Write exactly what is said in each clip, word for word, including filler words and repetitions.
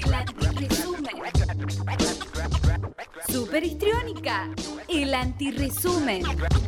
el antirresumen. Super histriónica, el antirresumen.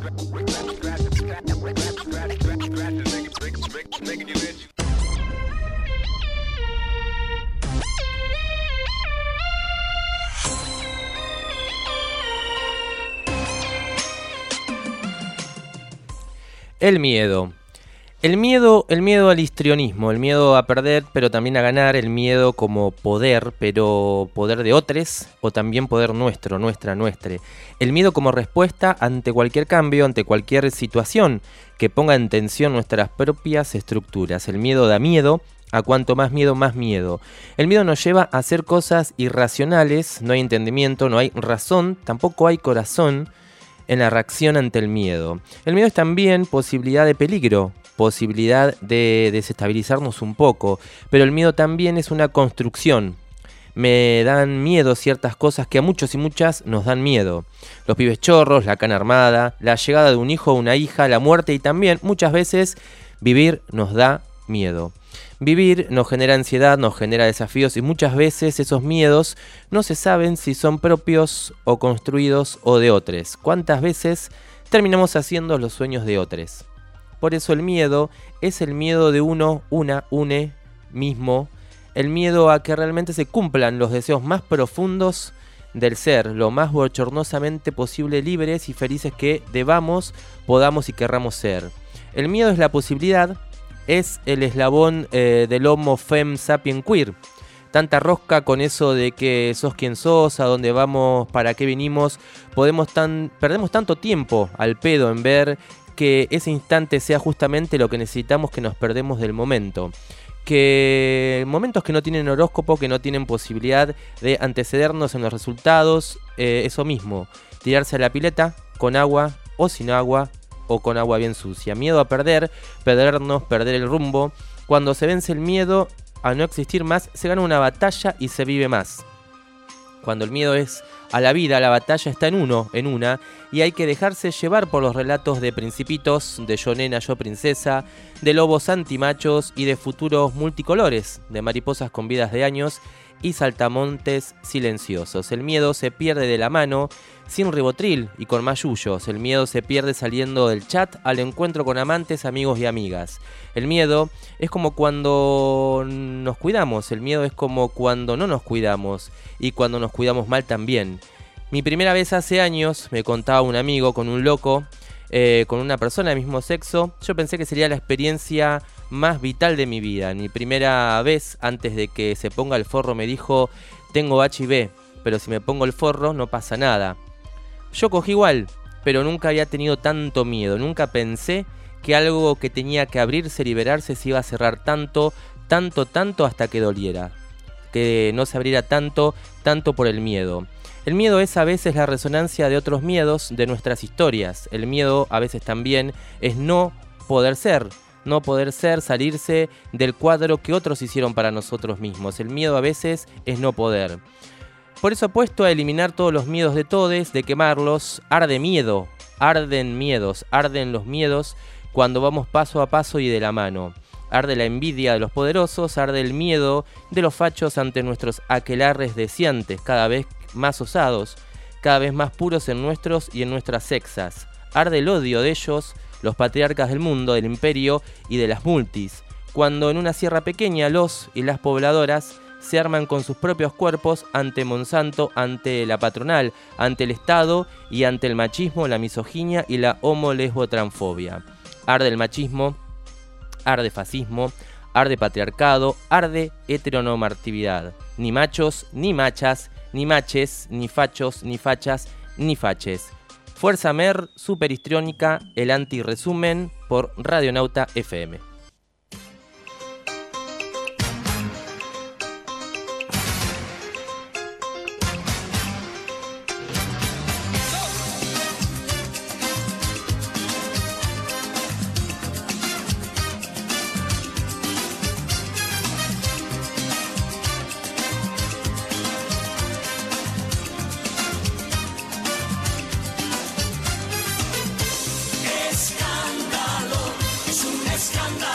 El miedo. El miedo, el miedo al histrionismo, el miedo a perder, pero también a ganar, el miedo como poder, pero poder de otros, o también poder nuestro, nuestra, nuestre. El miedo como respuesta ante cualquier cambio, ante cualquier situación que ponga en tensión nuestras propias estructuras. El miedo da miedo, a cuanto más miedo, más miedo. El miedo nos lleva a hacer cosas irracionales, no hay entendimiento, no hay razón, tampoco hay corazón en la reacción ante el miedo. El miedo es también posibilidad de peligro, posibilidad de desestabilizarnos un poco, pero el miedo también es una construcción. Me dan miedo ciertas cosas que a muchos y muchas nos dan miedo. Los pibes chorros, la cana armada, la llegada de un hijo o una hija, la muerte y también muchas veces vivir nos da miedo. Vivir nos genera ansiedad, nos genera desafíos y muchas veces esos miedos no se saben si son propios o construidos o de otros. ¿Cuántas veces terminamos haciendo los sueños de otros? Por eso el miedo es el miedo de uno, una, une, mismo. El miedo a que realmente se cumplan los deseos más profundos del ser, lo más bochornosamente posible libres y felices que debamos, podamos y querramos ser. El miedo es la posibilidad, es el eslabón eh, del homo fem sapien queer. Tanta rosca con eso de que sos quien sos, a dónde vamos, para qué vinimos. Podemos tan, perdemos tanto tiempo al pedo en ver que ese instante sea justamente lo que necesitamos, que nos perdemos del momento. Que momentos que no tienen horóscopo, que no tienen posibilidad de antecedernos en los resultados, eh, eso mismo, tirarse a la pileta con agua o sin agua, o con agua bien sucia. Miedo a perder, perdernos, perder el rumbo. Cuando se vence el miedo a no existir más, se gana una batalla y se vive más. Cuando el miedo es a la vida, la batalla está en uno, en una, y hay que dejarse llevar por los relatos de principitos, de yo nena, yo princesa, de lobos antimachos y de futuros multicolores, de mariposas con vidas de años y saltamontes silenciosos. El miedo se pierde de la mano, sin ribotril y con mayullos. El miedo se pierde saliendo del chat al encuentro con amantes, amigos y amigas. El miedo es como cuando nos cuidamos, el miedo es como cuando no nos cuidamos y cuando nos cuidamos mal también. Mi primera vez hace años, me contaba un amigo con un loco, eh, con una persona del mismo sexo, yo pensé que sería la experiencia más vital de mi vida. Mi primera vez, antes de que se ponga el forro, me dijo: tengo H I V, pero si me pongo el forro no pasa nada. Yo cogí igual, pero nunca había tenido tanto miedo, nunca pensé que algo que tenía que abrirse, liberarse, se iba a cerrar tanto, tanto, tanto hasta que doliera. Que no se abriera tanto, tanto por el miedo. El miedo es a veces la resonancia de otros miedos de nuestras historias. El miedo a veces también es no poder ser. No poder ser, salirse del cuadro que otros hicieron para nosotros mismos. El miedo a veces es no poder. Por eso apuesto a eliminar todos los miedos de todes, de quemarlos. Arde miedo, arden miedos, arden los miedos cuando vamos paso a paso y de la mano. Arde la envidia de los poderosos, arde el miedo de los fachos ante nuestros aquelarres deseantes, cada vez más osados, cada vez más puros en nuestros y en nuestras sexas. Arde el odio de ellos, los patriarcas del mundo, del imperio y de las multis, cuando en una sierra pequeña los y las pobladoras se arman con sus propios cuerpos ante Monsanto, ante la patronal, ante el Estado y ante el machismo, la misoginia y la homo-lesbo-transfobia. Arde el machismo, arde fascismo, arde patriarcado, arde heteronormatividad. Ni machos, ni machas, ni maches, ni fachos, ni fachas, ni faches. Fuerza Mer, super histriónica, el anti-resumen por Radionauta F M. Escándalo, es un escándalo.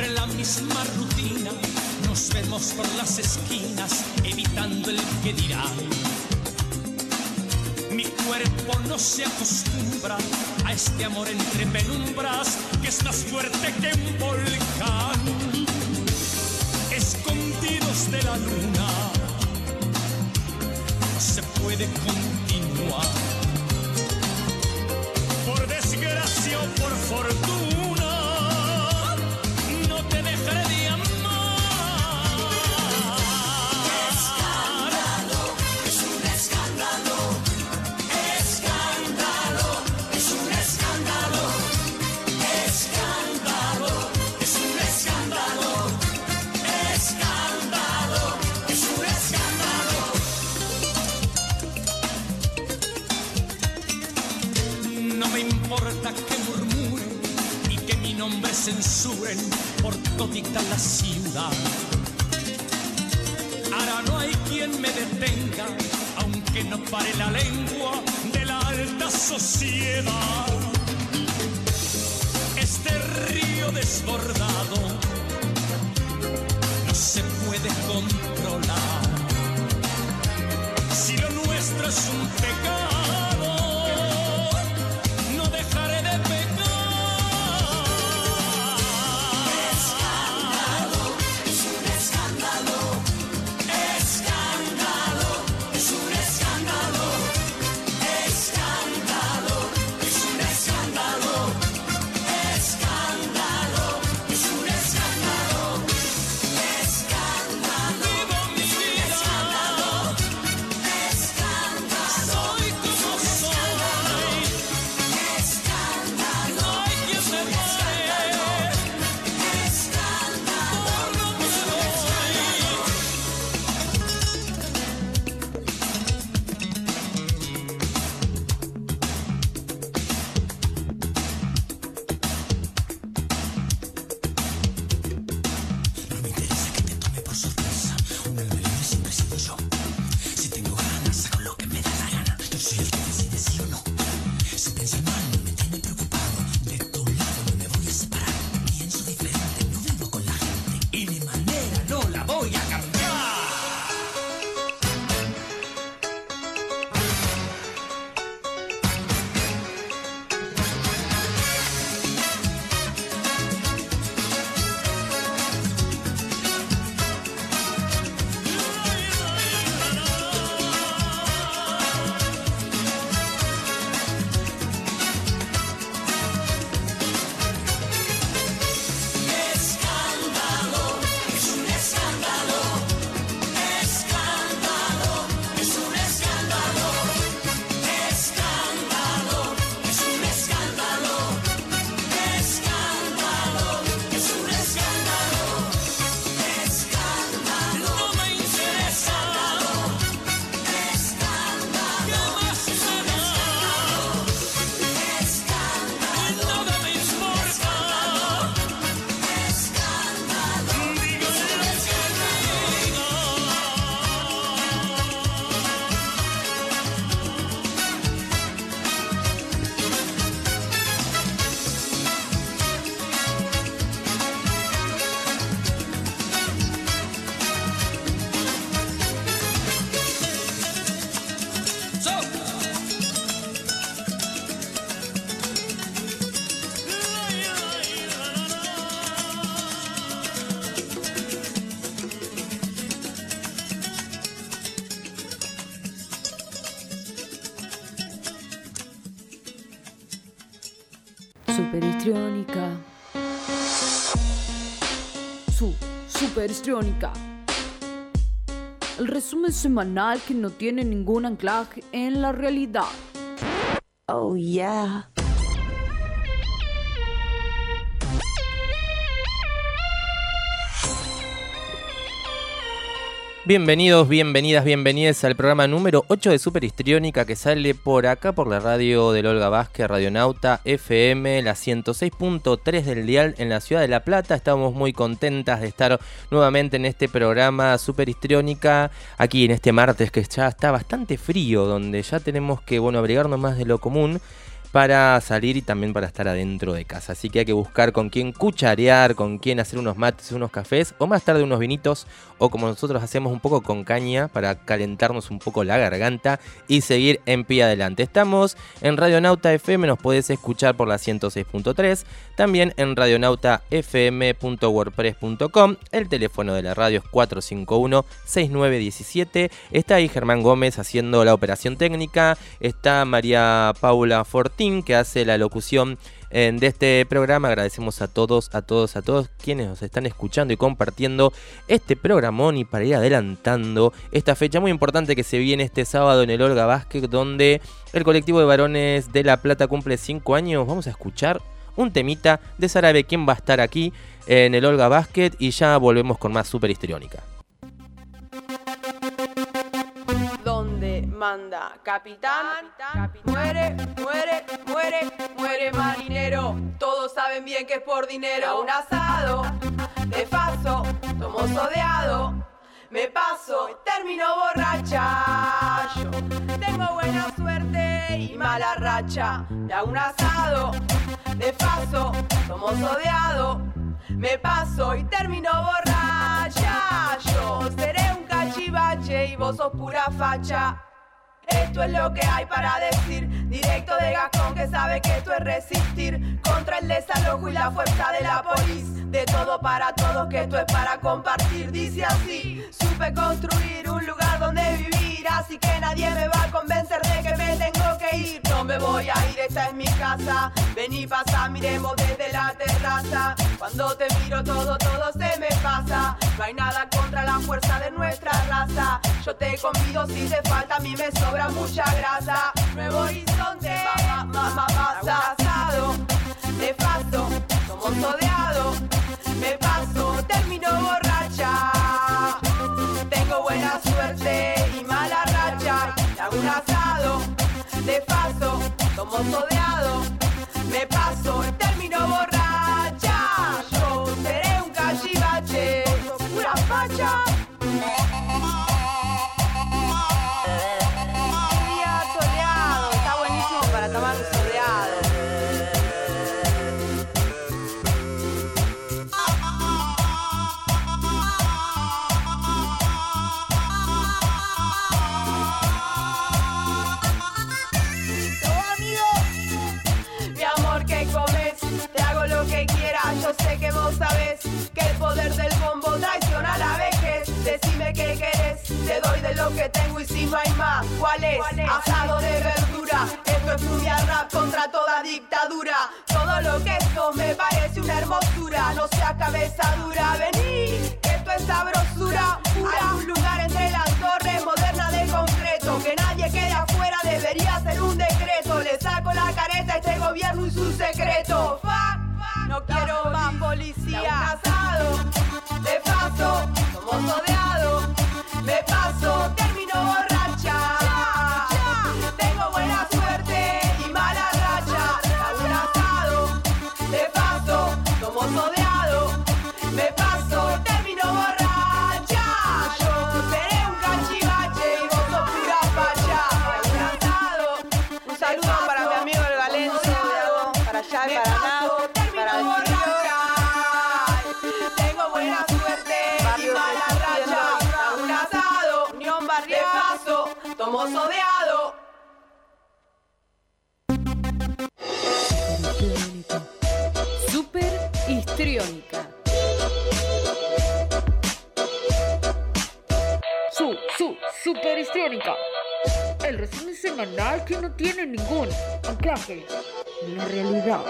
siempre la misma rutina. Nos vemos por las esquinas, evitando el que dirán. Mi cuerpo no se acostumbra a este amor entre penumbras, que es más fuerte que un volcán. Escondidos de la luna, no se puede continuar. Por desgracia o por fortuna, no te dejaré de amar. Escándalo, es un escándalo. Escándalo, es un escándalo. Escándalo, es un escándalo. Escándalo, es un escándalo. No me importa que murmuren y que mi nombre censuren por todita la ciudad. Ahora no hay quien me detenga, aunque no pare la lengua de la alta sociedad. Este río desbordado no se puede controlar. Si lo nuestro es un pecado, no dejaré de pecar. Escándalo, es un escándalo. Escándalo, es un escándalo. Escándalo, es un escándalo. Escándalo, es un escándalo. Escándalo, vivo mi vida. Escándalo, escándalo. Soy como soy. Escándalo, no hay quien me pare. Escándalo, por lo que soy. No me interesa que te tome por sorpresa. Un alma libre siempre he sido yo. Si tengo ganas, hago lo que me da la gana. Yo soy el que decide sí o no. Si piensas mal, no me tiene preocupado. De tu lado no me voy a separar. Pienso diferente, no vivo con la gente. Y mi manera no la voy a cambiar. Escándalo, es un escándalo. Escándalo, es un escándalo. Escándalo, es un escándalo. Escándalo, es un escándalo. Escándalo, no me interesa. Escándalo, ¿qué más se da? Escándalo, nada me importa. Escándalo, digo lo que digo. So. Super histriónica. Su super histriónica. El resumen semanal que no tiene ningún anclaje en la realidad. Oh, yeah. Bienvenidos, bienvenidas, bienvenidas al programa número ocho de Super Histriónica, que sale por acá por la radio del Olga Vázquez, Radionauta F M, la ciento seis punto tres del dial en la ciudad de La Plata. Estamos muy contentas de estar nuevamente en este programa Super Histriónica, aquí en este martes que ya está bastante frío, donde ya tenemos que, bueno, abrigarnos más de lo común. para salir y también para estar adentro de casa. Así que hay que buscar con quién cucharear, con quién hacer unos mates, unos cafés, o más tarde unos vinitos, o como nosotros hacemos un poco con caña para calentarnos un poco la garganta y seguir en pie adelante. Estamos en Radionauta F M, nos podés escuchar por la ciento seis punto tres, también en radionauta f m punto wordpress punto com, el teléfono de la radio es cuatro cinco uno, seis nueve uno siete, está ahí Germán Gómez haciendo la operación técnica, está María Paula Fortín que hace la locución eh, de este programa. Agradecemos a todos, a todos, a todos quienes nos están escuchando y compartiendo este programón, y para ir adelantando esta fecha muy importante que se viene este sábado en el Olga Basket, donde el colectivo de varones de La Plata cumple cinco años. Vamos a escuchar un temita de Sarabe, quien va a estar aquí en el Olga Basket, y ya volvemos con más Super Histriónica. Donde manda capitán, capitán, muere, muere, muere, muere marinero. Todos saben bien que es por dinero. Un asado, de paso, tomo sodeado, me paso, termino borracha. Yo tengo buena suerte y mala racha. Me hago un asado, de paso, tomo sodeado, me paso y termino borracha. Yo seré un cachivache y vos sos pura facha. Esto es lo que hay para decir, directo de Gascón que sabe que esto es resistir contra el desalojo y la fuerza de la polis. De todo para todos, que esto es para compartir. Dice así: supe construir un lugar donde vivir, así que nadie me va a convencer de que me tengo que ir. No me voy a ir, esta es mi casa. Vení, pasa, miremos desde la terraza. Cuando te miro todo, todo se me pasa. No hay nada contra la fuerza de nuestra raza. Yo te convido si te falta, a mí me sobra mucha grasa. Nuevo Horizonte, mamá, mamá, pasa. Asado, de paso, somos sodeados. Me paso, termino borracha. Tengo buena suerte y mala racha. Hago un asado, de paso, somos sodeados. Me paso, termino borracha. Yo seré un cachivache, pura facha. Día soleado, está buenísimo para tomar un soleado. Yo sé que vos sabés que el poder del bombo traiciona a la vejez. Decime qué querés, te doy de lo que tengo y si no hay más, ¿cuál es? Asado de verdura, esto es cumbia rap contra toda dictadura. Todo lo que esto me parece una hermosura, no seas cabeza dura, vení, que esto es sabrosura pura. Hay un lugar entre las torres, moderna de concreto, que nadie quede afuera, debería ser un decreto. Le saco la careta a este gobierno y su secreto. Fuck. No quiero más policía. Un asado, de paso, somos sodeados. Me paso, termino borracha. Tengo buena suerte y mala racha. Hago un asado, de paso, somos sodeados. Me paso, termino borracha. Yo seré un cachivache y vos sos pura facha. Hago un asado. Un saludo para mi amigo el Galenzo, para allá y para acá. Tengo buena suerte y mala racha. Un asado, unión barrial, de paso, tomo sodeado. Super histriónica. Su, su, super histriónica. El resumen semanal que no tiene ningún anclaje en la realidad.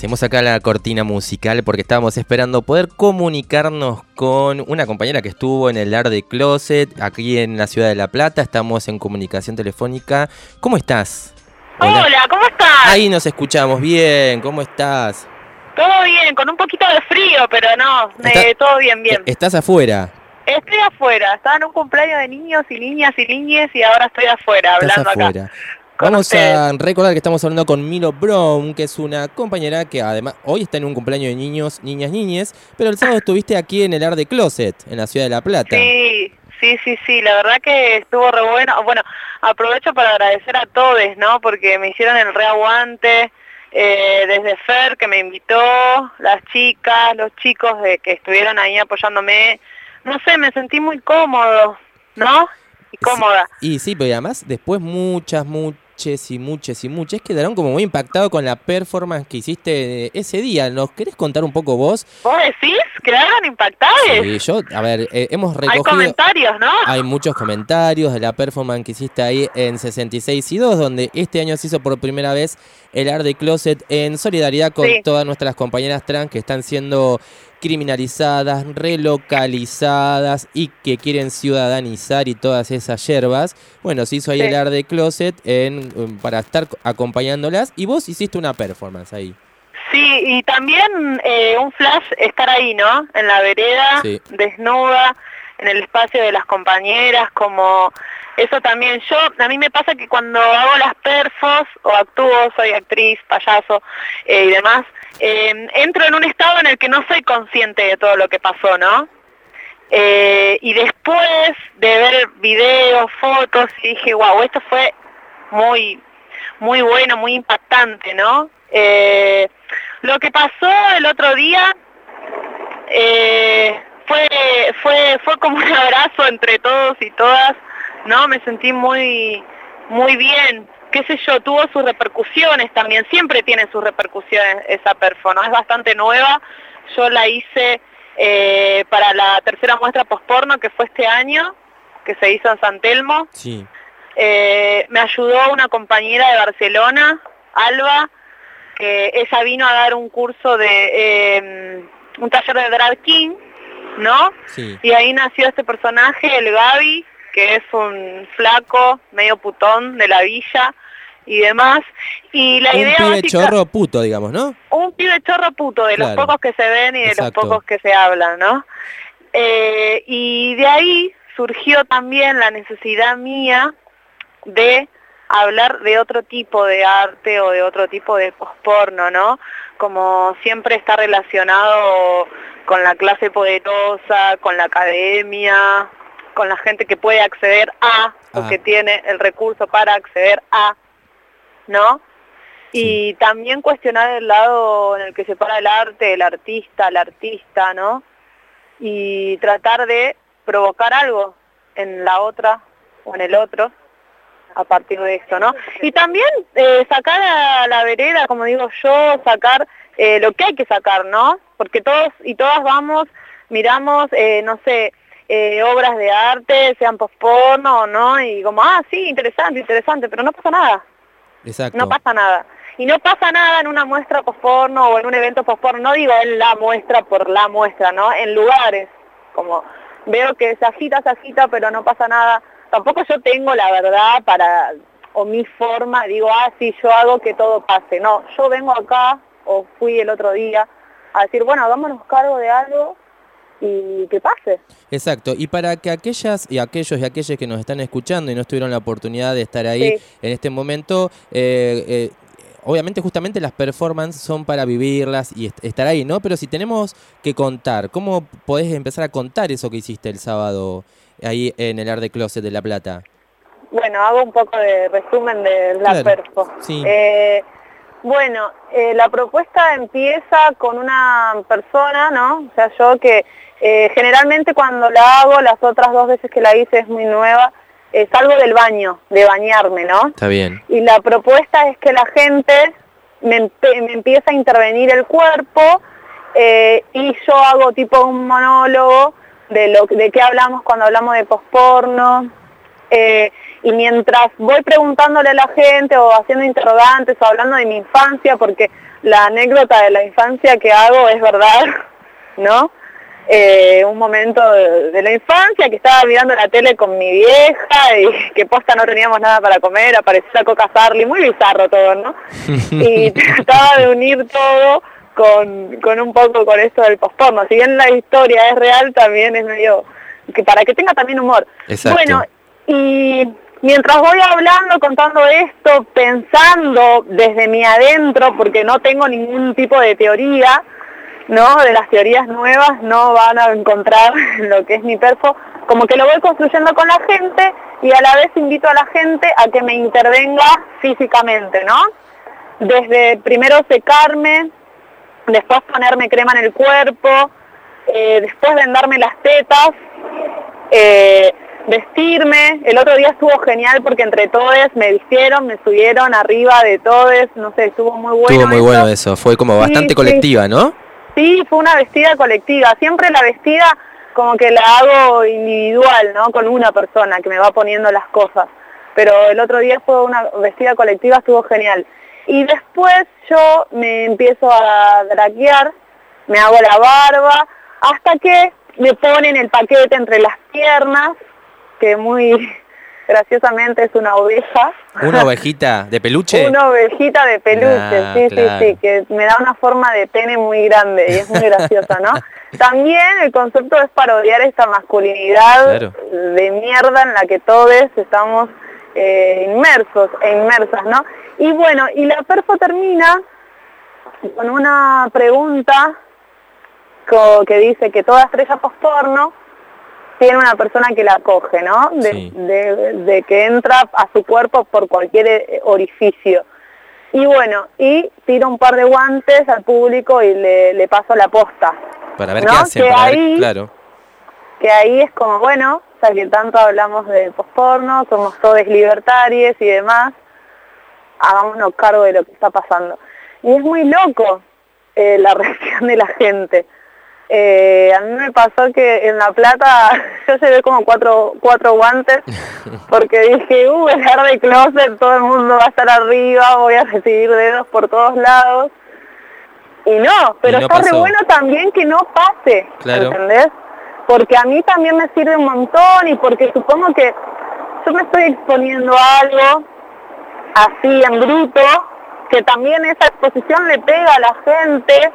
Hacemos acá la cortina musical porque estábamos esperando poder comunicarnos con una compañera que estuvo en el Art de Closet, aquí en la ciudad de La Plata. Estamos en comunicación telefónica. ¿Cómo estás? Hola, Hola ¿cómo estás? Ahí nos escuchamos bien. ¿Cómo estás? Todo bien, con un poquito de frío, pero no, eh, todo bien, bien. ¿Estás afuera? Estoy afuera, estaba en un cumpleaños de niños y niñas y niñes y ahora estoy afuera, Estás hablando afuera. acá. Vamos a recordar que estamos hablando con Milo Brown, que es una compañera que además hoy está en un cumpleaños de niños, niñas, niñes, pero el sábado estuviste aquí en el Art de Closet, en la ciudad de La Plata. Sí, sí, sí, sí, la verdad que estuvo re bueno. Bueno, aprovecho para agradecer a todos, ¿no? Porque me hicieron el reaguante, eh, desde Fer, que me invitó, las chicas, los chicos de que estuvieron ahí apoyándome. No sé, me sentí muy cómodo, ¿no? Y cómoda. Sí, y sí, pero además después muchas, muchas y muchas y muchas quedaron como muy impactados con la performance que hiciste ese día. ¿Nos querés contar un poco vos? ¿Vos decís? ¿Quedaron impactados? Sí, yo, a ver, eh, hemos recogido... Hay comentarios, ¿no? Hay muchos comentarios de la performance que hiciste ahí en sesenta y seis y dos, donde este año se hizo por primera vez el Art de Closet en solidaridad con sí. todas nuestras compañeras trans que están siendo criminalizadas, relocalizadas y que quieren ciudadanizar y todas esas yerbas. Bueno, se hizo ahí sí. el Art de Closet en, para estar acompañándolas y vos hiciste una performance ahí. Sí, y también eh, un flash estar ahí, ¿no? En la vereda, sí. desnuda, en el espacio de las compañeras, como... Eso también, yo, a mí me pasa que cuando hago las perfos, o actúo, soy actriz, payaso eh, y demás, eh, entro en un estado en el que no soy consciente de todo lo que pasó, ¿no? Eh, y después de ver videos, fotos, y dije, wow, esto fue muy, muy bueno, muy impactante, ¿no? Eh, lo que pasó el otro día eh, fue, fue, fue como un abrazo entre todos y todas, ¿no? Me sentí muy, muy bien, qué sé yo, tuvo sus repercusiones también, siempre tiene sus repercusiones esa perfo, ¿no? Es bastante nueva, yo la hice eh, para la tercera muestra posporno que fue este año, que se hizo en San Telmo. Sí. Eh, me ayudó una compañera de Barcelona, Alba, que ella vino a dar un curso de, eh, un taller de drag king, ¿no? Sí. Y ahí nació este personaje, el Gaby, que es un flaco, medio putón de la villa y demás. Y la un idea pibe básica, chorro puto, digamos, ¿no? Un pibe chorro puto, de claro. los pocos que se ven y de Exacto. los pocos que se hablan, ¿no? Eh, y de ahí surgió también la necesidad mía de hablar de otro tipo de arte o de otro tipo de posporno, ¿no? Como siempre está relacionado con la clase poderosa, con la academia, con la gente que puede acceder a, o ah. que tiene el recurso para acceder a, ¿no? Sí. Y también cuestionar el lado en el que separa el arte, el artista, el artista, ¿no? Y tratar de provocar algo en la otra o en el otro a partir de esto, ¿no? Y también eh, sacar a la vereda, como digo yo, sacar eh, lo que hay que sacar, ¿no? Porque todos y todas vamos, miramos, eh, no sé, Eh, obras de arte, sean posporno o no, y como, ah, sí, interesante, interesante, pero no pasa nada. Exacto. No pasa nada. Y no pasa nada en una muestra posporno o en un evento posporno, no digo en la muestra por la muestra, ¿no? En lugares, como veo que se agita, se agita, pero no pasa nada. Tampoco yo tengo la verdad para, o mi forma, digo, ah, sí, yo hago que todo pase. No, yo vengo acá, o fui el otro día, a decir, bueno, hagámonos cargo de algo y que pase. Exacto, y para que aquellas y aquellos y aquellas que nos están escuchando y no tuvieron la oportunidad de estar ahí sí. en este momento, eh, eh, obviamente justamente las performances son para vivirlas y est- estar ahí, ¿no? Pero si tenemos que contar, ¿cómo podés empezar a contar eso que hiciste el sábado ahí en el Art de Closet de La Plata? Bueno, hago un poco de resumen de la claro. perfo. Sí. Eh, bueno, eh, la propuesta empieza con una persona, ¿no? O sea, yo que eh, generalmente cuando la hago, las otras dos veces que la hice es muy nueva, eh, salgo del baño, de bañarme, ¿no? Está bien. Y la propuesta es que la gente me, empe- me empieza a intervenir el cuerpo eh, y yo hago tipo un monólogo de lo de qué hablamos cuando hablamos de posporno. Eh, y mientras voy preguntándole a la gente o haciendo interrogantes o hablando de mi infancia, porque la anécdota de la infancia que hago es verdad, ¿no? Eh, un momento de, de la infancia que estaba mirando la tele con mi vieja y que posta no teníamos nada para comer, apareció la Coca Sarli, muy bizarro todo, ¿no? Y trataba de unir todo con, con un poco con esto del posporno. Si bien la historia es real, también es medio, que para que tenga también humor. Exacto. Bueno, y mientras voy hablando, contando esto, pensando desde mi adentro, porque no tengo ningún tipo de teoría, ¿no? De las teorías nuevas no van a encontrar lo que es mi perfo, como que lo voy construyendo con la gente y a la vez invito a la gente a que me intervenga físicamente, ¿no? Desde primero secarme, después ponerme crema en el cuerpo, eh, después vendarme las tetas, eh, vestirme. El otro día estuvo genial porque entre todos me vistieron, me subieron arriba de todos, no sé, estuvo muy bueno. Estuvo muy eso. bueno eso, fue como bastante sí, colectiva, sí. ¿no? Sí, fue una vestida colectiva. Siempre la vestida como que la hago individual, ¿no? Con una persona que me va poniendo las cosas. Pero el otro día fue una vestida colectiva, estuvo genial. Y después yo me empiezo a draguear, me hago la barba, hasta que me ponen el paquete entre las piernas, que muy graciosamente es una oveja. ¿Una ovejita de peluche? Una ovejita de peluche, Ah, sí, claro. sí, sí, que me da una forma de pene muy grande y es muy graciosa, ¿no? También el concepto es parodiar esta masculinidad Claro. de mierda en la que todos estamos eh, inmersos e inmersas, ¿no? Y bueno, y la perfo termina con una pregunta co- que dice que toda estrella post-porno tiene una persona que la coge, ¿no? De, Sí. de, de que entra a su cuerpo por cualquier eh, orificio. Y bueno, y tiro un par de guantes al público y le, le paso la posta. Para ver ¿no? qué hacen, Que para ahí- ver, claro. Que ahí es como, bueno, o sea, que tanto hablamos de posporno, somos todos libertarios y demás, hagámonos cargo de lo que está pasando. Y es muy loco eh, la reacción de la gente. Eh, a mí me pasó que en La Plata yo llevé como cuatro, cuatro guantes porque dije, uh, el de closet, todo el mundo va a estar arriba, voy a recibir dedos por todos lados. Y no, pero Y no está re pasó. bueno también que no pase, Claro. ¿entendés? Porque a mí también me sirve un montón y porque supongo que yo me estoy exponiendo a algo así en bruto, que también esa exposición le pega a la gente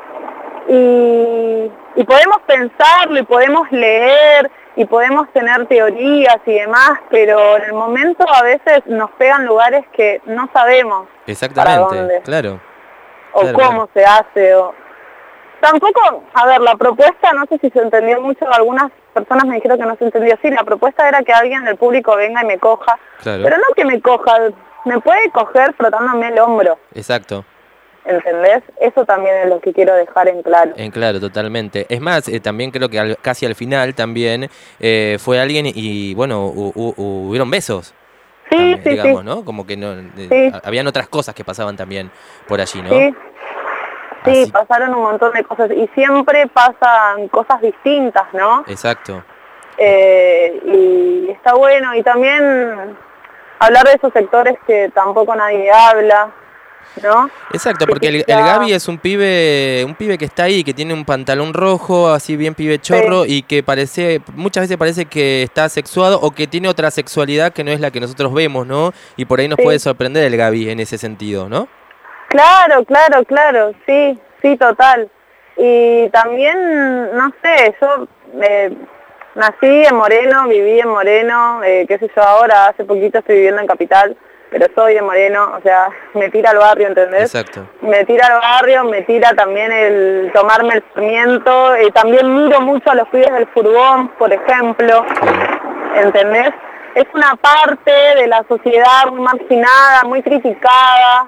y, y podemos pensarlo y podemos leer y podemos tener teorías y demás, pero en el momento a veces nos pegan lugares que no sabemos para Exactamente, dónde claro. o claro, cómo se hace o tampoco, a ver, la propuesta no sé si se entendió mucho, algunas personas me dijeron que no se entendió así, la propuesta era que alguien del público venga y me coja, Claro. pero no que me coja, me puede coger frotándome el hombro, Exacto. ¿entendés? Eso también es lo que quiero dejar en claro. En claro, totalmente. Es más, eh, también creo que al- casi al final también eh, fue alguien y bueno, hu- hu- hubieron besos. Sí, También, sí, digamos, sí. ¿no? Como que no, eh, Sí. ha- habían otras cosas que pasaban también por allí, ¿no? Sí, sí, Así- pasaron un montón de cosas y siempre pasan cosas distintas, ¿no? Exacto. Eh, y está bueno, y también hablar de esos sectores que tampoco nadie habla, ¿no? Exacto, Que porque el, el quizá- Gaby es un pibe, un pibe que está ahí, que tiene un pantalón rojo, así bien pibe chorro, y que parece, muchas veces parece que está sexuado o que tiene otra sexualidad que no es la que nosotros vemos, ¿no? Y por ahí nos Sí. puede sorprender el Gaby en ese sentido, ¿no? Claro, claro, claro, sí, sí, total. Y también, no sé, yo eh, nací en Moreno, viví en Moreno, eh, qué sé yo, ahora hace poquito estoy viviendo en Capital, pero soy de Moreno, o sea, me tira al barrio, ¿entendés? Exacto. Me tira al barrio, me tira también el tomarme el sarmiento, eh, también miro mucho a los pibes del furgón, por ejemplo, Claro. ¿entendés? Es una parte de la sociedad muy marginada, muy criticada,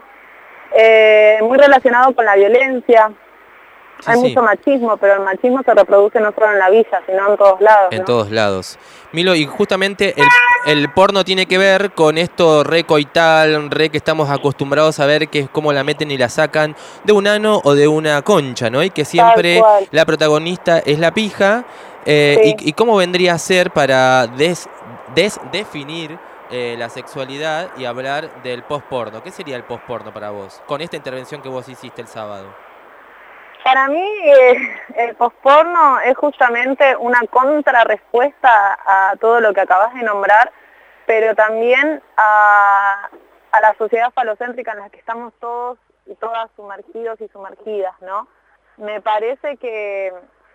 eh, muy relacionado con la violencia. Sí, Hay sí. mucho machismo, pero el machismo se reproduce no solo en la villa, sino en todos lados. En ¿no? todos lados. Milo, y justamente el, el porno tiene que ver con esto re coital, re que estamos acostumbrados a ver que es cómo la meten y la sacan de un ano o de una concha, ¿no? Y que siempre cual. la protagonista es la pija. eh, Sí. y, y cómo vendría a ser para des, des- definir eh, la sexualidad y hablar del post-porno. ¿Qué sería el post-porno para vos? Con esta intervención que vos hiciste el sábado. Para mí, eh, el post-porno es justamente una contrarrespuesta a todo lo que acabas de nombrar, pero también a, a la sociedad falocéntrica en la que estamos todos y todas sumergidos y sumergidas, ¿no? Me parece que,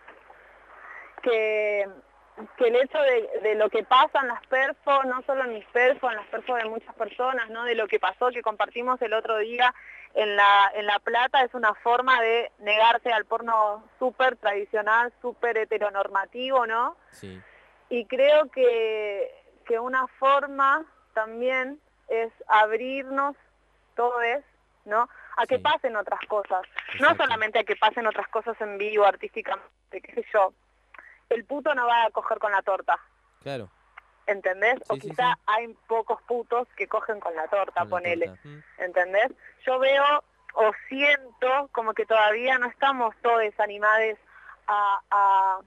que, que el hecho de, de lo que pasa en las perfos, no solo en mis perfos, en las perfos de muchas personas, ¿no? De lo que pasó, que compartimos el otro día en La, en La Plata, es una forma de negarse al porno súper tradicional, súper heteronormativo, ¿no? Sí. Y creo que, que una forma también es abrirnos, todo es, ¿no? A que sí. pasen otras cosas. Exacto. No solamente a que pasen otras cosas en vivo, artísticamente, qué sé yo. El puto no va a coger con la torta. Claro. ¿Entendés? Sí, o quizá sí, sí. hay pocos putos que cogen con la torta, con ponele. La torta. Mm. ¿Entendés? Yo veo o siento como que todavía no estamos todos animados a, a,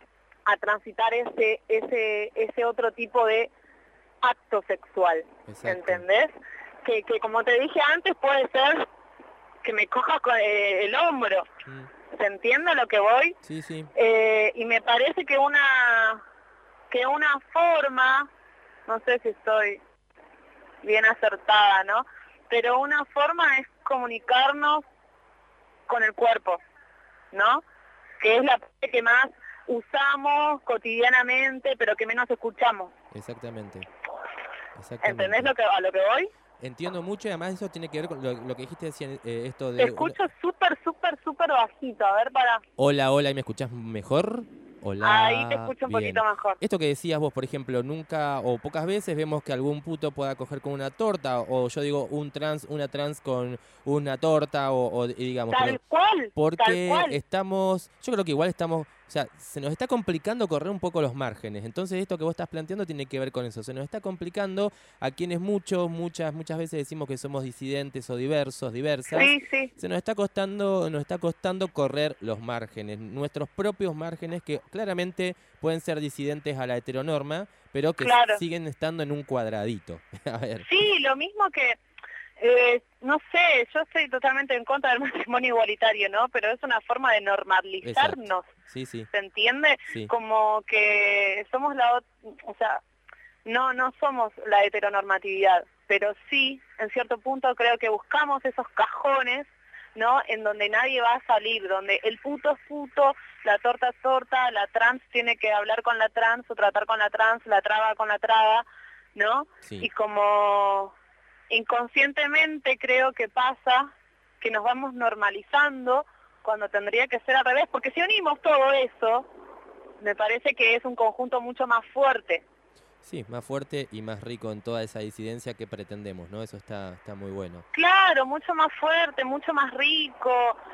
a transitar ese, ese, ese otro tipo de acto sexual. Exacto. ¿Entendés? Que, que como te dije antes, puede ser que me cojas con eh, el hombro. Mm. ¿Se entiende lo que voy? Sí, sí. Eh, y me parece que una... que una forma, no sé si estoy bien acertada, ¿no? Pero una forma es comunicarnos con el cuerpo, ¿no? Que es la parte que más usamos cotidianamente, pero que menos escuchamos. Exactamente. Exactamente. ¿Entendés lo que, a lo que voy? Entiendo mucho y además eso tiene que ver con lo, lo que dijiste decían, eh, esto de... Te escucho súper, súper, súper bajito, a ver, para... Hola, hola, ¿y me escuchás mejor? Hola. Ahí te escucho un Bien. poquito mejor. Esto que decías vos, por ejemplo, nunca o pocas veces vemos que algún puto pueda coger con una torta, o yo digo un trans, una trans con una torta, o, o digamos... Tal pero, cual, porque tal cual. estamos, yo creo que igual estamos, o sea, se nos está complicando correr un poco los márgenes, entonces esto que vos estás planteando tiene que ver con eso, se nos está complicando a quienes muchos, muchas, muchas veces decimos que somos disidentes o diversos, diversas, sí, sí. se nos está costando, nos está costando correr los márgenes, nuestros propios márgenes que claramente pueden ser disidentes a la heteronorma, pero que claro. siguen estando en un cuadradito. A ver. Sí, lo mismo que, eh, no sé, yo estoy totalmente en contra del matrimonio igualitario, ¿no? Pero es una forma de normalizarnos. Exacto. Sí, sí. ¿Se entiende? Sí. Como que somos la, o sea, no, no somos la heteronormatividad, pero sí, en cierto punto creo que buscamos esos cajones, ¿no? En donde nadie va a salir, donde el puto es puto, la torta es torta, la trans tiene que hablar con la trans o tratar con la trans, la traba con la traba, ¿no? Sí. Y como inconscientemente creo que pasa que nos vamos normalizando cuando tendría que ser al revés, porque si unimos todo eso, me parece que es un conjunto mucho más fuerte. Sí, más fuerte y más rico en toda esa disidencia que pretendemos, ¿no? Eso está, está muy bueno. Claro, mucho más fuerte, mucho más rico,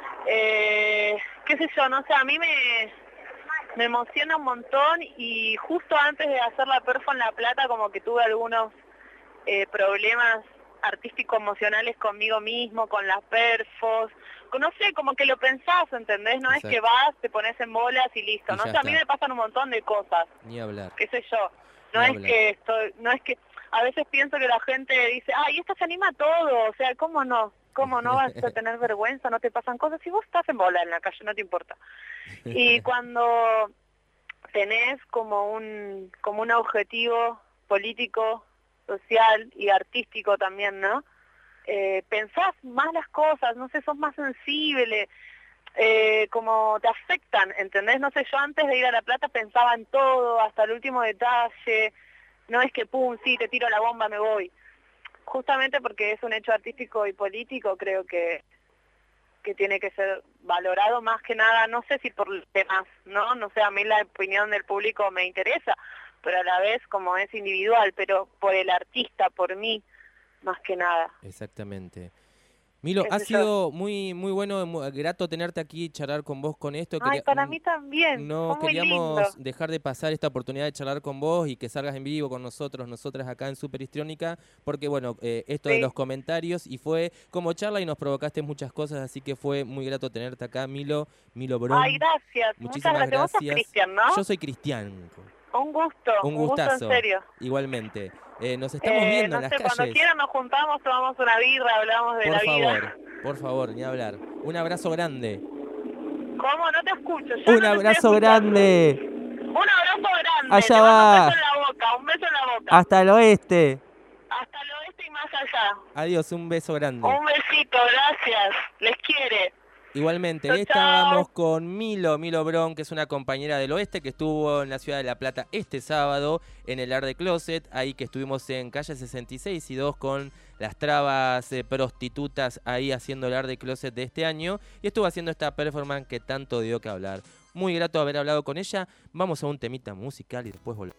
eh, qué sé yo, no sé, a mí me, me emociona un montón y justo antes de hacer la perfo en La Plata como que tuve algunos eh, problemas artístico-emocionales conmigo mismo, con las perfos, no sé, como que lo pensás, ¿entendés? No Exacto. Es que vas, te pones en bolas y listo, y no sé, a mí me pasan un montón de cosas. Ni hablar. Qué sé yo. No es que estoy, no es que a veces pienso que la gente dice, ay, esto se anima a todo, o sea, ¿cómo no? ¿Cómo no vas a tener vergüenza? No te pasan cosas si vos estás en bola en la calle, no te importa. Y cuando tenés como un como un objetivo político, social y artístico también, ¿no? Eh, pensás más las cosas, no sé, sos más sensible, eh, como te afectan, ¿entendés? No sé, yo antes de ir a La Plata pensaba en todo, hasta el último detalle, no es que pum, sí, te tiro la bomba, me voy. Justamente porque es un hecho artístico y político, creo que que tiene que ser valorado más que nada, no sé si por los demás, ¿no? No sé, a mí la opinión del público me interesa, pero a la vez como es individual, pero por el artista, por mí, más que nada. Exactamente. Milo, ha sido muy muy bueno, muy grato tenerte aquí, charlar con vos con esto. Ay, Quería, para mí también. No Fue queríamos lindo. dejar de pasar esta oportunidad de charlar con vos y que salgas en vivo con nosotros, nosotras acá en Super Histriónica, porque bueno, eh, esto sí. de los comentarios y fue como charla y nos provocaste muchas cosas, así que fue muy grato tenerte acá, Milo, Milo Brom. Ay, gracias. Muchísimas Muchas gracias. gracias. Vos sos Cristian, ¿no? Yo soy Cristian. Un gusto, un, un gustazo, gusto, en serio. Igualmente. Eh, nos estamos eh, viendo no en las sé, calles. Cuando quieran nos juntamos, tomamos una birra, hablamos de por la favor, vida. Por favor, ni hablar. Un abrazo grande. ¿Cómo? No te escucho. Ya un no abrazo grande. Un abrazo grande. Allá te va. Un beso en la boca, un beso en la boca. Hasta el oeste. Hasta el oeste y más allá. Adiós, un beso grande. Un besito, gracias. Les quiere. Igualmente, chau, estábamos chau. con Milo, Milo Bron, que es una compañera del oeste que estuvo en la ciudad de La Plata este sábado en el Art de Closet, ahí que estuvimos en calle sesenta y seis y dos con las trabas eh, prostitutas ahí haciendo el Art de Closet de este año y estuvo haciendo esta performance que tanto dio que hablar. Muy grato haber hablado con ella. Vamos a un temita musical y después volvemos.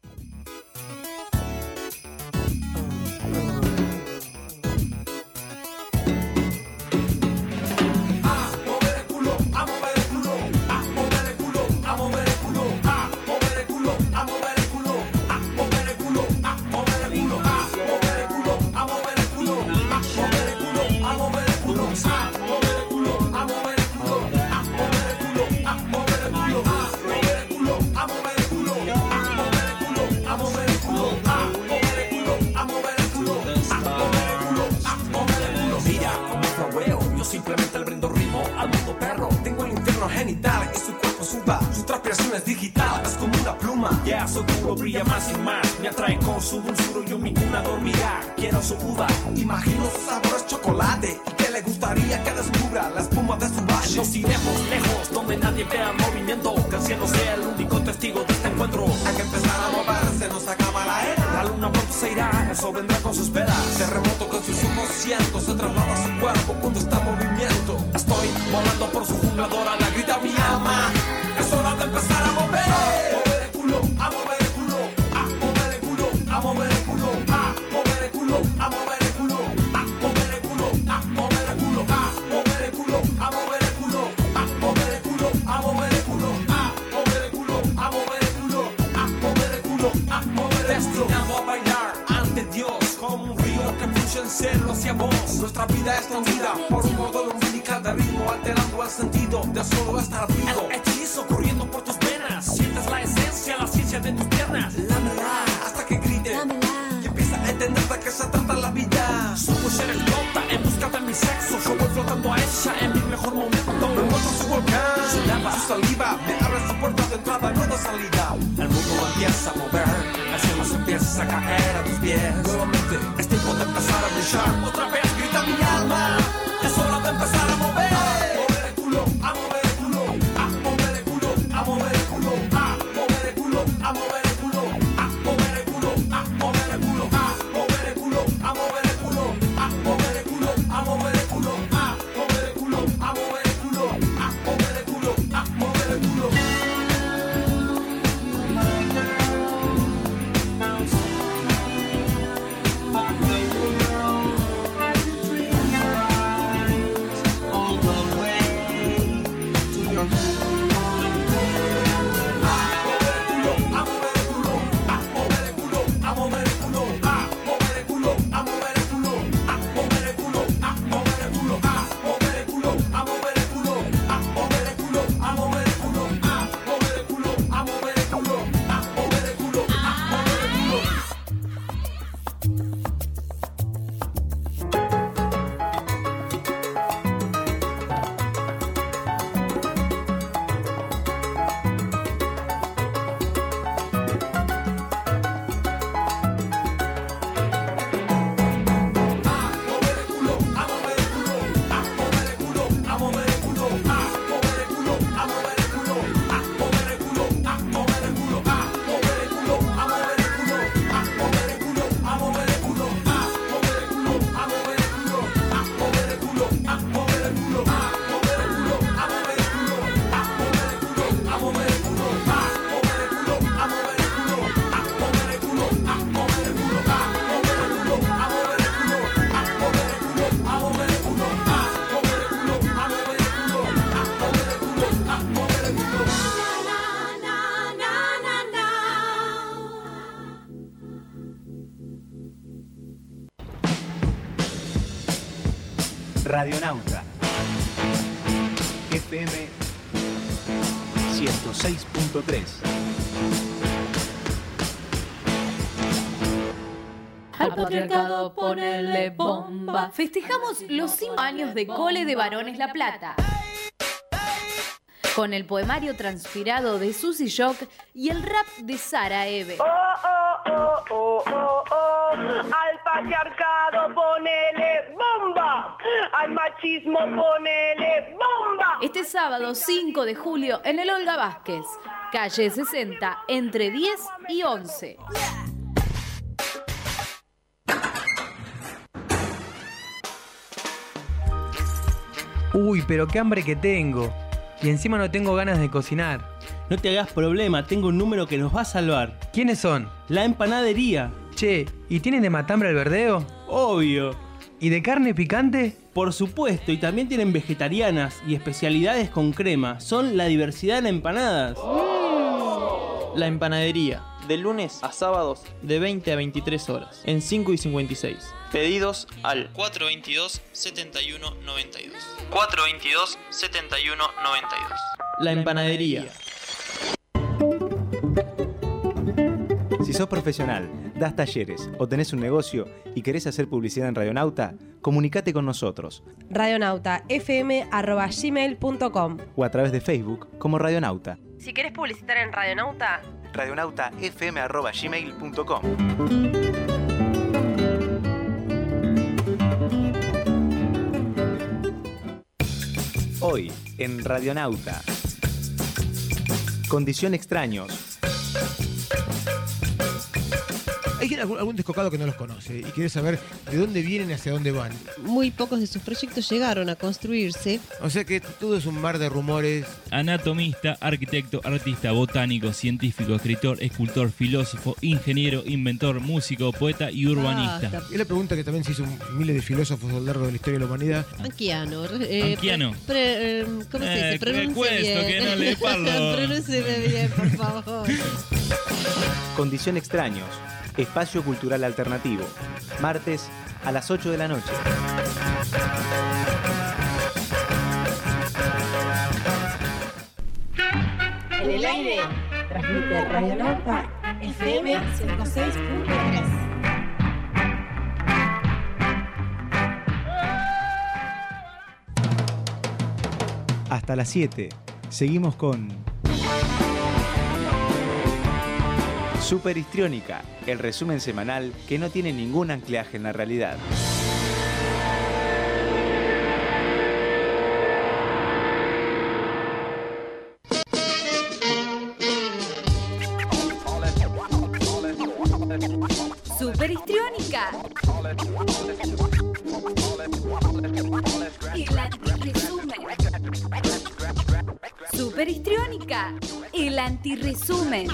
Simplemente le brindo ritmo al mundo perro. Tengo el infierno genital y su cuerpo suba. Su transpiración es digital, es como una pluma. Ya yeah, su culo brilla más y más. Me atrae con su dulzura y yo mi cuna dormirá. Quiero su uva, imagino su sabor es chocolate. Y que le gustaría que descubra la espuma de su valle. Nos iremos lejos, donde nadie vea el movimiento. Que el cielo sea el único testigo de este encuentro. Hay que empezar a moverse, nos acaba la era. La luna pronto se irá, eso vendrá con sus velas. Terremoto con sus ojos cientos se traslada a su cuerpo cuando está en movimiento. Estoy volando por su jungla dorada, grita mi alma. Es hora de empezar a mover. A mover el culo, a mover el culo, a mover el culo, a mover el culo, a mover el culo, a mover el culo, a mover el culo, a mover el culo, a mover el culo, a mover el culo, a mover el culo, a mover el culo, a mover el culo, a mover el culo, a mover el culo, a mover el culo. Destinado a bailar ante Dios como un río que fluye en cielo hacia vos. Nuestra vida es movida por un modo umbilical de ritmo, alterando el sentido de solo estar vivo. El hechizo corriendo por tus venas, sientes la esencia, la ciencia de tus piernas. Lámela hasta que grite y empieza a entender de qué se trata la vida. Su mujer explota en busca de mi sexo. Yo voy flotando a ella en mi mejor momento. Me encuentro su volcán, su lava, su saliva me abre su puerta de entrada y no de salida. El mundo empieza a mover, el cielo se empieza a caer a tus pies. Nuevamente es tiempo de empezar a brillar. Otra vez grita mi alma, es hora de empezar a mover. A mover el culo, a mover el culo, a mover el culo, a mover el culo, a mover el culo, a mover el culo, a mover el culo, a mover el culo, a mover el culo, a mover el culo, a mover el culo, a mover el culo, a mover el culo, a mover el culo, a mover el culo, a mover el culo. Radionauta F M ciento seis punto tres. Al patriarcado ponele bomba. Festejamos los cinco años de Cole de Varones La Plata, con el poemario transpirado de Susy Shock y el rap de Sara Eve. Oh, oh, oh, oh, oh, oh. Al patriarcado ponele bomba. Al machismo ponele bomba. Este sábado cinco de julio en el Olga Vázquez, calle sesenta, entre diez y once. Uy, pero qué hambre que tengo. Y encima no tengo ganas de cocinar. No te hagas problema, tengo un número que nos va a salvar. ¿Quiénes son? La empanadería. Che, ¿y tienen de matambre al verdeo? Obvio. ¿Y de carne picante? Por supuesto, y también tienen vegetarianas y especialidades con crema. Son la diversidad en empanadas. Mm. La empanadería. De lunes a sábados, de veinte a veintitrés horas, en cinco y cincuenta y seis. Pedidos al cuatro veintidós, setenta y uno, noventa y dos. cuatro veintidós, setenta y uno, noventa y dos. La empanadería. Si sos profesional, das talleres o tenés un negocio y querés hacer publicidad en Radionauta, comunicate con nosotros. radionauta f m arroba gmail punto com o a través de Facebook como Radionauta. Si querés publicitar en Radionauta, radionauta f m arroba gmail punto com. Hoy en Radionauta. Condición Extraños. Hay algún, algún descocado que no los conoce y quiere saber de dónde vienen y hacia dónde van. Muy pocos de sus proyectos llegaron a construirse. O sea que todo es un mar de rumores. Anatomista, arquitecto, artista, botánico, científico, escritor, escultor, filósofo, ingeniero, inventor, músico, poeta y urbanista. Ah, es la pregunta que también se hizo miles de filósofos a lo largo de la historia de la humanidad. Anchiano. Eh, Anchiano. Pre, pre, eh, ¿Cómo se dice? Eh, Pronuncia bien. Que no le parlo. Pronúncieme bien, por favor. Condición Extraños. Espacio Cultural Alternativo. Martes a las ocho de la noche. en el aire transmite Radionauta F M ciento seis punto tres. Hasta las siete. Seguimos con Super Histriónica, el resumen semanal que no tiene ningún anclaje en la realidad. Super Histriónica. El antirresumen. Super Histriónica. El antirresumen.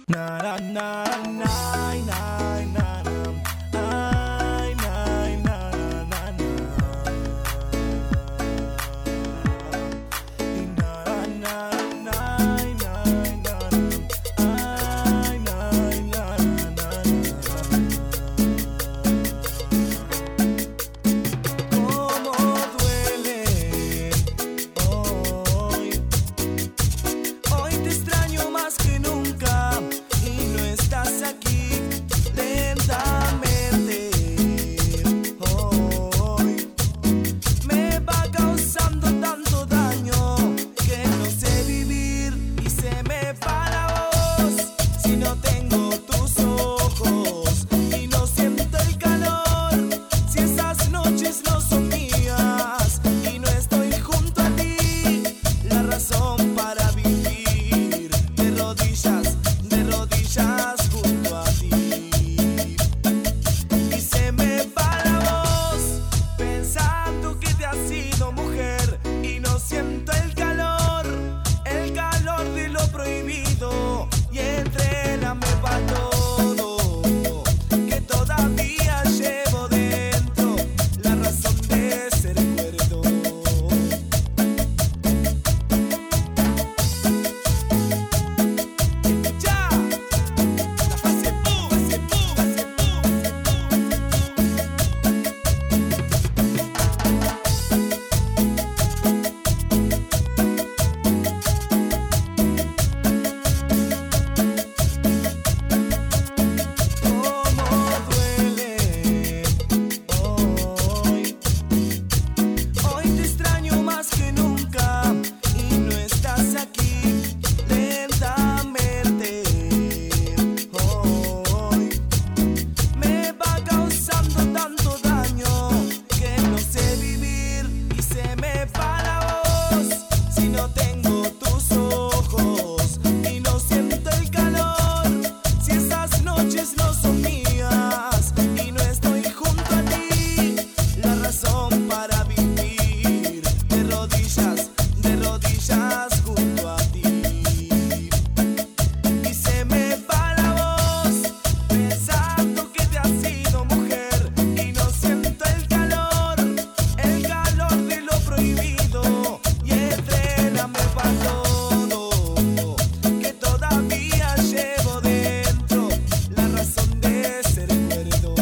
Na na na na na na. Ay, na na na na. Y na na na na na. Ay, na na na na. Cómo duele hoy. Hoy te extraño más que nunca y no estás aquí lentamente. Hoy me va causando tanto daño que no sé vivir y se me va la voz si no tengo tus ojos y no siento el calor. Si esas noches no son mías y no estoy junto a ti, la razón para vivir de rodillas, de rodillas junto a ti. Y se me va la voz pensando que te has sido mujer y no siento el calor, el calor de lo prohibido y entre la me va todo que todavía llevo dentro la razón de ser cuerdo. Ya, la fase boom, fase boom, fase cómo duele hoy. Hoy te extraño más que nunca y no estás aquí lentamente. Hoy me va causando tanto daño que no sé vivir y se me va la voz si no tengo tus ojos y no siento el calor. Si esas noches no son mías y no estoy junto a ti, la razón para vivir de rodillas, de rodillas junto a ti. Y se me va la voz pensando que te has sido mujer y no siento el calor, el calor de lo prohibido y entre la me va todo que todavía llevo dentro la razón de ser cuerdo.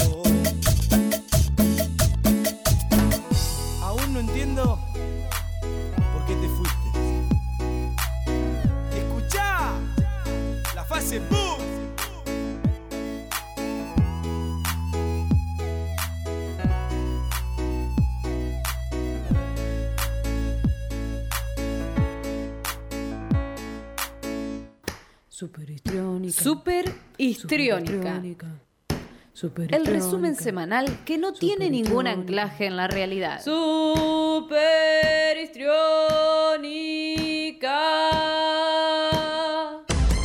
Aún no entiendo por qué te fuiste. Escuchá la fase boom. Super histriónica. Super histriónica. El resumen semanal que no tiene ningún anclaje en la realidad. Super histriónica.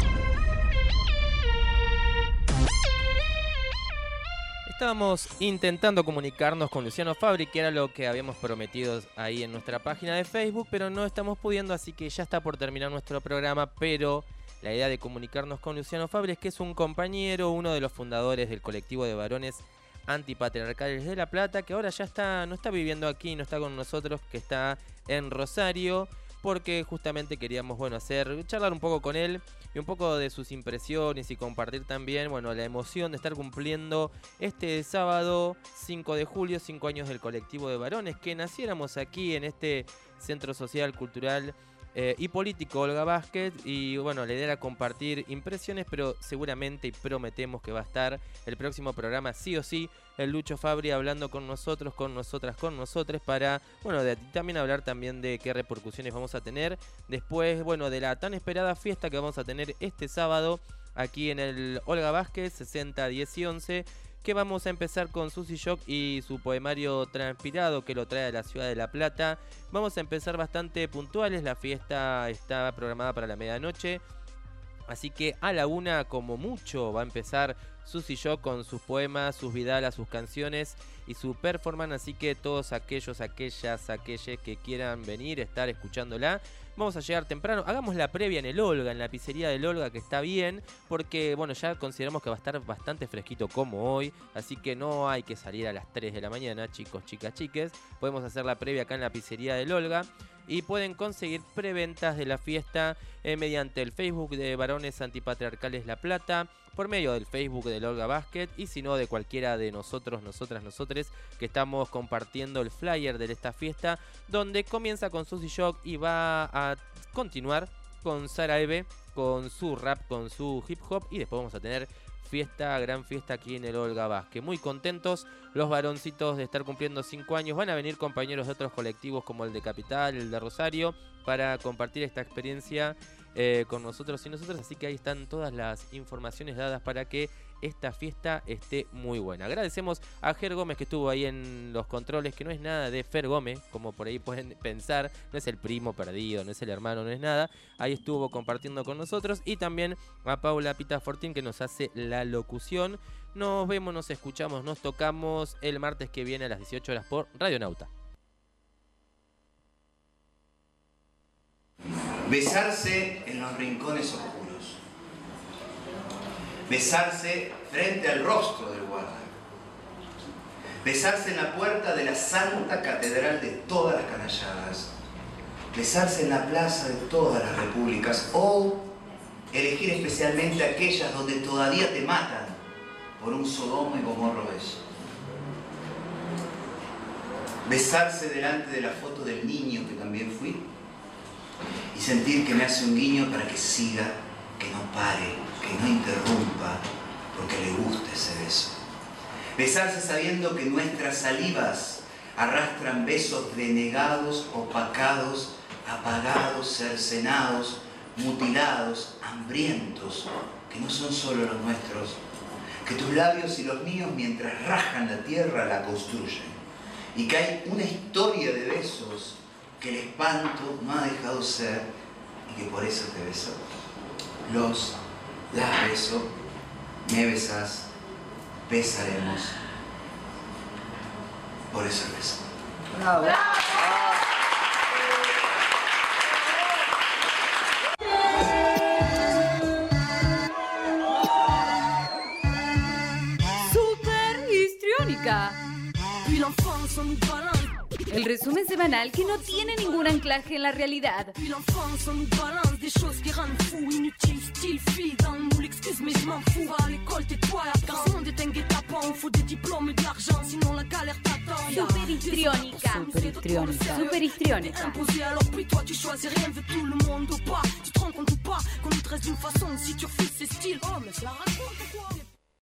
Estábamos intentando comunicarnos con Luciano Fabri, que era lo que habíamos prometido ahí en nuestra página de Facebook, pero no estamos pudiendo, así que ya está por terminar nuestro programa, pero la idea de comunicarnos con Luciano Fabri es que es un compañero, uno de los fundadores del colectivo de varones antipatriarcales de La Plata, que ahora ya está, no está viviendo aquí, no está con nosotros, que está en Rosario, porque justamente queríamos, bueno, hacer, charlar un poco con él y un poco de sus impresiones y compartir también, bueno, la emoción de estar cumpliendo este sábado cinco de julio, cinco años del colectivo de varones, que naciéramos aquí en este centro social, cultural eh, y político Olga Vázquez. Y bueno, la idea era compartir impresiones, pero seguramente y prometemos que va a estar el próximo programa sí o sí el Lucho Fabri hablando con nosotros, con nosotras, con nosotros, para, bueno, de, también hablar también de qué repercusiones vamos a tener después, bueno, de la tan esperada fiesta que vamos a tener este sábado aquí en el Olga Vázquez, sesenta, diez y once, que vamos a empezar con Susy Shock y su poemario Transpirado, que lo trae a la ciudad de La Plata. Vamos a empezar bastante puntuales, la fiesta está programada para la medianoche. Así que a la una, como mucho, va a empezar Susy Shock con sus poemas, sus vidalas, sus canciones y su performance. Así que todos aquellos, aquellas, aquellas que quieran venir, estar escuchándola, vamos a llegar temprano. Hagamos la previa en el Olga, en la pizzería del Olga, que está bien, porque bueno, ya consideramos que va a estar bastante fresquito como hoy. Así que no hay que salir a las tres de la mañana, chicos, chicas, chiques. Podemos hacer la previa acá en la pizzería del Olga. Y pueden conseguir preventas de la fiesta eh, mediante el Facebook de Varones Antipatriarcales La Plata, por medio del Facebook del Olga Basket, y si no, de cualquiera de nosotros, nosotras, nosotres, que estamos compartiendo el flyer de esta fiesta, donde comienza con Susy Shock y va a continuar con Sara Eve, con su rap, con su hip hop, y después vamos a tener fiesta, gran fiesta aquí en el Olga Basket. Muy contentos los varoncitos de estar cumpliendo cinco años. Van a venir compañeros de otros colectivos como el de Capital, el de Rosario, para compartir esta experiencia eh, con nosotros y nosotras. Así que ahí están todas las informaciones dadas para que esta fiesta esté muy buena. Agradecemos a Ger Gómez, que estuvo ahí en los controles, que no es nada de Fer Gómez, como por ahí pueden pensar. No es el primo perdido, no es el hermano, no es nada. Ahí estuvo compartiendo con nosotros. Y también a Paula Pita Fortín, que nos hace la locución. Nos vemos, nos escuchamos, nos tocamos el martes que viene a las dieciocho horas por Radio Nauta. Besarse en los rincones oscuros. Besarse frente al rostro del guarda. Besarse en la puerta de la Santa Catedral de todas las canalladas. Besarse en la plaza de todas las repúblicas. O elegir especialmente aquellas donde todavía te matan por un Sodoma y Gomorra beso. Besarse delante de la foto del niño que también fui y sentir que me hace un guiño para que siga, que no pare, que no interrumpa, porque le gusta ese beso. Besarse sabiendo que nuestras salivas arrastran besos denegados, opacados, apagados, cercenados, mutilados, hambrientos, que no son solo los nuestros, que tus labios y los míos mientras rajan la tierra la construyen, y que hay una historia de besos que el espanto no ha dejado ser y que por eso te beso. Los, las beso, me besas, besaremos, por eso el beso. ¡Bravo! Super histriónica. El resumen semanal que no tiene ningún anclaje en la realidad. Super histriónica. Super histriónica. Super histriónica. Imposé alors puis toi tu choisis rien vu tout le monde ou pas. Tu te rends compte ou pas qu'on nous dresse d'une façon si tu refuses ces styles. Oh mais je la raconte quoi.